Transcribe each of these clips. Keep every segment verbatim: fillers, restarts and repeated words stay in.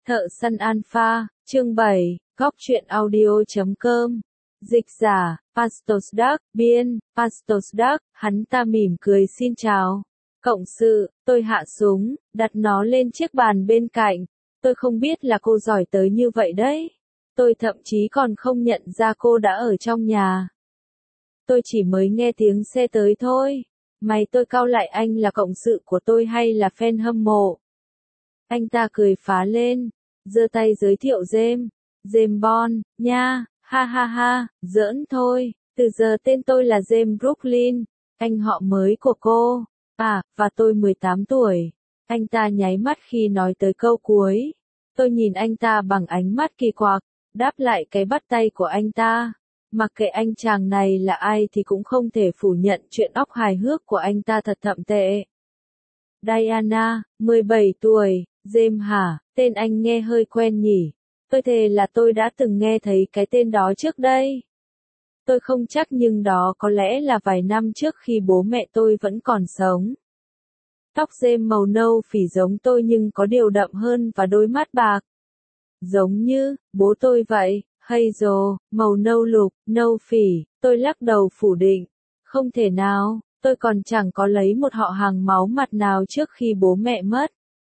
Thợ săn alpha, chương bảy, góc truyện audio chấm com. Dịch giả, Pastos Duck, biên, Pastos Duck, hắn ta mỉm cười xin chào. Cộng sự, tôi hạ súng, đặt nó lên chiếc bàn bên cạnh. Tôi không biết là cô giỏi tới như vậy đấy. Tôi thậm chí còn không nhận ra cô đã ở trong nhà. Tôi chỉ mới nghe tiếng xe tới thôi. Mày tôi cau lại, anh là cộng sự của tôi hay là fan hâm mộ? Anh ta cười phá lên, giơ tay giới thiệu James. James Bond, nha, ha ha ha, giỡn thôi, từ giờ tên tôi là James Brooklyn, anh họ mới của cô. À, và tôi mười tám tuổi. Anh ta nháy mắt khi nói tới câu cuối. Tôi nhìn anh ta bằng ánh mắt kỳ quặc, đáp lại cái bắt tay của anh ta. Mặc kệ anh chàng này là ai thì cũng không thể phủ nhận chuyện óc hài hước của anh ta thật thậm tệ. Diana, mười bảy tuổi, James hả, tên anh nghe hơi quen nhỉ. Tôi thề là tôi đã từng nghe thấy cái tên đó trước đây. Tôi không chắc nhưng đó có lẽ là vài năm trước khi bố mẹ tôi vẫn còn sống. Tóc James màu nâu phỉ giống tôi nhưng có điều đậm hơn và đôi mắt bạc. Giống như, bố tôi vậy, Hazel, màu nâu lục, nâu phỉ, tôi lắc đầu phủ định. Không thể nào, tôi còn chẳng có lấy một họ hàng máu mặt nào trước khi bố mẹ mất.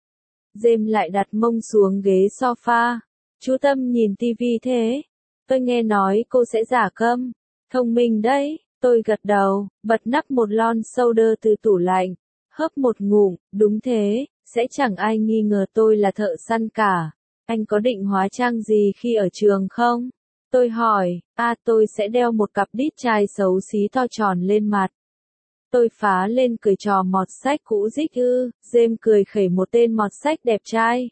James lại đặt mông xuống ghế sofa. Chú Tâm nhìn tivi thế. Tôi nghe nói cô sẽ giả câm. Thông minh đấy, tôi gật đầu, bật nắp một lon soda từ tủ lạnh. Hớp một ngụm, đúng thế, sẽ chẳng ai nghi ngờ tôi là thợ săn cả. Anh có định hóa trang gì khi ở trường không? Tôi hỏi, à tôi sẽ đeo một cặp đít chai xấu xí to tròn lên mặt. Tôi phá lên cười trò mọt sách cũ dích ư, James cười khẩy một tên mọt sách đẹp trai.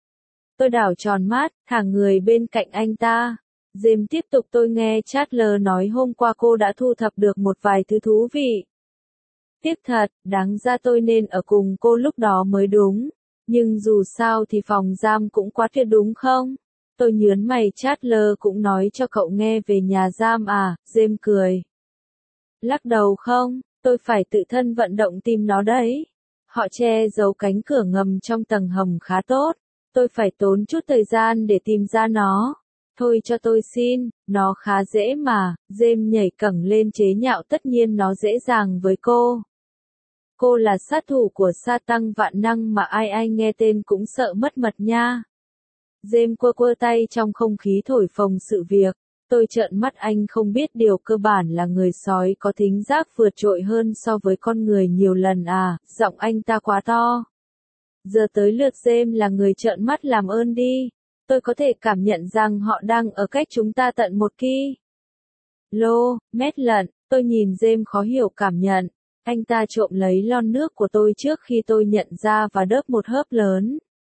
Tôi đảo tròn mắt, thẳng người bên cạnh anh ta. James tiếp tục, tôi nghe Chandler nói hôm qua cô đã thu thập được một vài thứ thú vị. Tiếc thật, đáng ra tôi nên ở cùng cô lúc đó mới đúng. Nhưng dù sao thì phòng giam cũng quá tuyệt đúng không? Tôi nhớn mày, Chandler cũng nói cho cậu nghe về nhà giam à, James cười. Lắc đầu không, tôi phải tự thân vận động tìm nó đấy. Họ che giấu cánh cửa ngầm trong tầng hầm khá tốt. Tôi phải tốn chút thời gian để tìm ra nó. Thôi cho tôi xin, nó khá dễ mà, James nhảy cẳng lên chế nhạo, tất nhiên nó dễ dàng với cô. Cô là sát thủ của sa tăng vạn năng mà ai ai nghe tên cũng sợ mất mật nha. James quơ quơ tay trong không khí thổi phồng sự việc. Tôi trợn mắt, anh không biết điều cơ bản là người sói có thính giác vượt trội hơn so với con người nhiều lần à, giọng anh ta quá to. Giờ tới lượt James là người trợn mắt, làm ơn đi. Tôi có thể cảm nhận rằng họ đang ở cách chúng ta tận một ki lô mét lận. Tôi nhìn James khó hiểu cảm nhận. Anh ta trộm lấy lon nước của tôi trước khi tôi nhận ra và đớp một hớp lớn.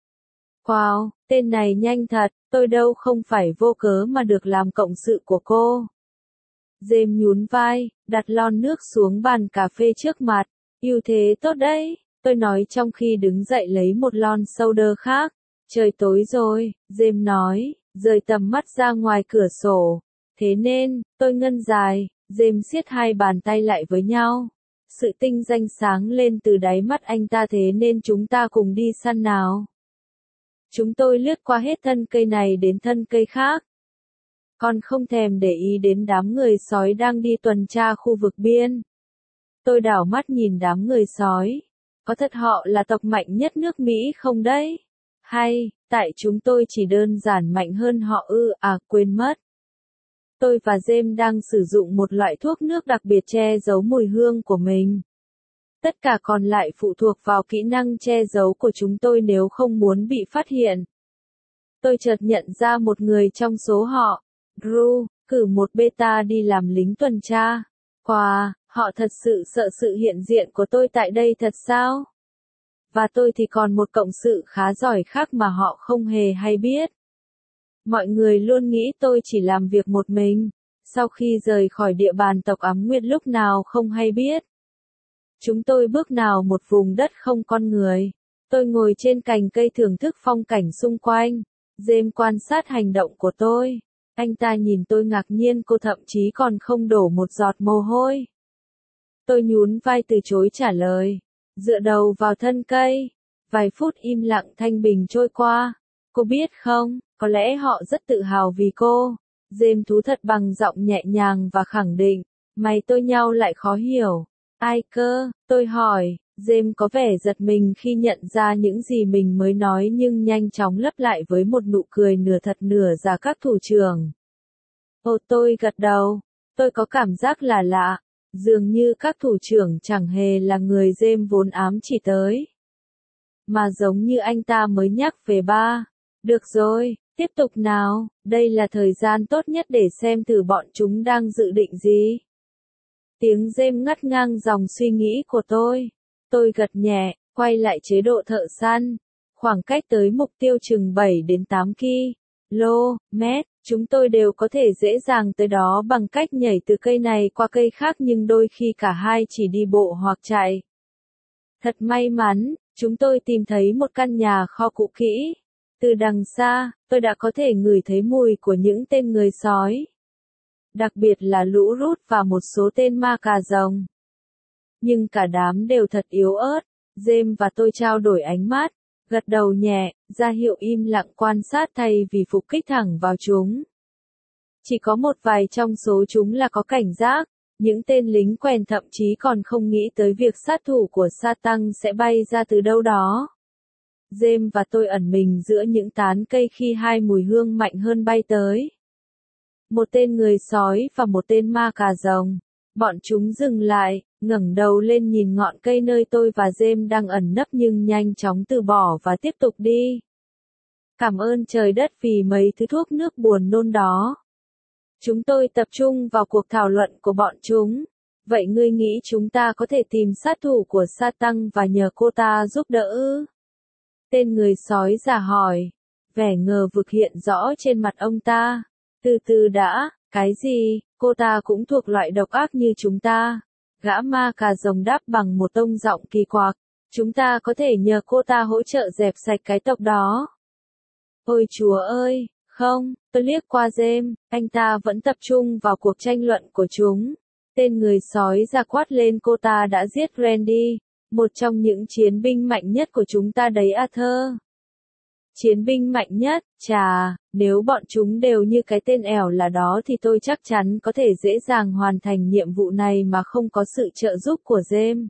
Wow, tên này nhanh thật, tôi đâu không phải vô cớ mà được làm cộng sự của cô. James nhún vai, đặt lon nước xuống bàn cà phê trước mặt. Ưu thế tốt đấy, tôi nói trong khi đứng dậy lấy một lon soda khác. Trời tối rồi, James nói, rời tầm mắt ra ngoài cửa sổ. Thế nên, tôi ngân dài, James siết hai bàn tay lại với nhau. Sự tinh danh sáng lên từ đáy mắt anh ta, thế nên chúng ta cùng đi săn nào. Chúng tôi lướt qua hết thân cây này đến thân cây khác. Còn không thèm để ý đến đám người sói đang đi tuần tra khu vực biên. Tôi đảo mắt nhìn đám người sói. Có thật họ là tộc mạnh nhất nước Mỹ không đấy? Hay, tại chúng tôi chỉ đơn giản mạnh hơn họ ư, à quên mất. Tôi và James đang sử dụng một loại thuốc nước đặc biệt che giấu mùi hương của mình. Tất cả còn lại phụ thuộc vào kỹ năng che giấu của chúng tôi nếu không muốn bị phát hiện. Tôi chợt nhận ra một người trong số họ, Drew, cử một beta đi làm lính tuần tra. Wow, họ thật sự sợ sự hiện diện của tôi tại đây thật sao? Và tôi thì còn một cộng sự khá giỏi khác mà họ không hề hay biết. Mọi người luôn nghĩ tôi chỉ làm việc một mình, sau khi rời khỏi địa bàn tộc Ám Nguyệt lúc nào không hay biết. Chúng tôi bước nào một vùng đất không con người. Tôi ngồi trên cành cây thưởng thức phong cảnh xung quanh. James quan sát hành động của tôi. Anh ta nhìn tôi ngạc nhiên, cô thậm chí còn không đổ một giọt mồ hôi. Tôi nhún vai từ chối trả lời. Dựa đầu vào thân cây. Vài phút im lặng thanh bình trôi qua. Cô biết không, có lẽ họ rất tự hào vì cô. James thú thật bằng giọng nhẹ nhàng và khẳng định. Mày tôi nhau lại khó hiểu. Ai cơ, tôi hỏi. James có vẻ giật mình khi nhận ra những gì mình mới nói nhưng nhanh chóng lấp lại với một nụ cười nửa thật nửa giả các thủ trưởng. Ồ, tôi gật đầu. Tôi có cảm giác là lạ. Dường như các thủ trưởng chẳng hề là người James vốn ám chỉ tới. Mà giống như anh ta mới nhắc về ba. Được rồi, tiếp tục nào, đây là thời gian tốt nhất để xem thử bọn chúng đang dự định gì. Tiếng James ngắt ngang dòng suy nghĩ của tôi. Tôi gật nhẹ, quay lại chế độ thợ săn. Khoảng cách tới mục tiêu chừng bảy đến tám ki lô mét, chúng tôi đều có thể dễ dàng tới đó bằng cách nhảy từ cây này qua cây khác nhưng đôi khi cả hai chỉ đi bộ hoặc chạy. Thật may mắn, chúng tôi tìm thấy một căn nhà kho cũ kỹ. Từ đằng xa, tôi đã có thể ngửi thấy mùi của những tên người sói. Đặc biệt là lũ rút và một số tên ma cà rồng. Nhưng cả đám đều thật yếu ớt. James và tôi trao đổi ánh mắt, gật đầu nhẹ, ra hiệu im lặng quan sát thay vì phục kích thẳng vào chúng. Chỉ có một vài trong số chúng là có cảnh giác. Những tên lính quèn thậm chí còn không nghĩ tới việc sát thủ của Satan sẽ bay ra từ đâu đó. James và tôi ẩn mình giữa những tán cây khi hai mùi hương mạnh hơn bay tới. Một tên người sói và một tên ma cà rồng. Bọn chúng dừng lại, ngẩng đầu lên nhìn ngọn cây nơi tôi và James đang ẩn nấp nhưng nhanh chóng từ bỏ và tiếp tục đi. Cảm ơn trời đất vì mấy thứ thuốc nước buồn nôn đó. Chúng tôi tập trung vào cuộc thảo luận của bọn chúng. Vậy ngươi nghĩ chúng ta có thể tìm sát thủ của Satan và nhờ cô ta giúp đỡ ư? Tên người sói già hỏi. Vẻ ngờ vực hiện rõ trên mặt ông ta. Từ từ đã, cái gì, cô ta cũng thuộc loại độc ác như chúng ta. Gã ma cà rồng đáp bằng một tông giọng kỳ quặc. Chúng ta có thể nhờ cô ta hỗ trợ dẹp sạch cái tộc đó. Ôi chúa ơi, không, tôi liếc qua James, anh ta vẫn tập trung vào cuộc tranh luận của chúng. Tên người sói ra quát lên cô ta đã giết Randy, một trong những chiến binh mạnh nhất của chúng ta đấy Arthur. Chiến binh mạnh nhất, chà, nếu bọn chúng đều như cái tên ẻo là đó thì tôi chắc chắn có thể dễ dàng hoàn thành nhiệm vụ này mà không có sự trợ giúp của James.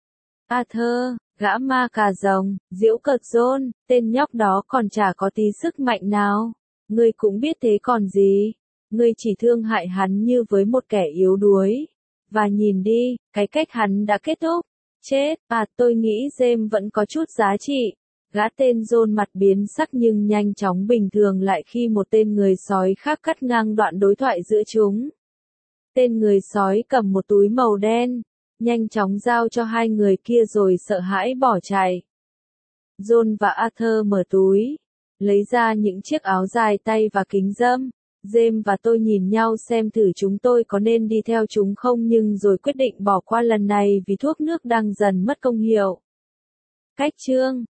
Arthur, gã ma cà rồng, giễu cợt John, tên nhóc đó còn chả có tí sức mạnh nào. Ngươi cũng biết thế còn gì. Ngươi chỉ thương hại hắn như với một kẻ yếu đuối. Và nhìn đi, cái cách hắn đã kết thúc. Chết, à tôi nghĩ James vẫn có chút giá trị. Gã tên John mặt biến sắc nhưng nhanh chóng bình thường lại khi một tên người sói khác cắt ngang đoạn đối thoại giữa chúng. Tên người sói cầm một túi màu đen, nhanh chóng giao cho hai người kia rồi sợ hãi bỏ chạy. John và Arthur mở túi, lấy ra những chiếc áo dài tay và kính râm. James và tôi nhìn nhau xem thử chúng tôi có nên đi theo chúng không nhưng rồi quyết định bỏ qua lần này vì thuốc nước đang dần mất công hiệu. Cách chương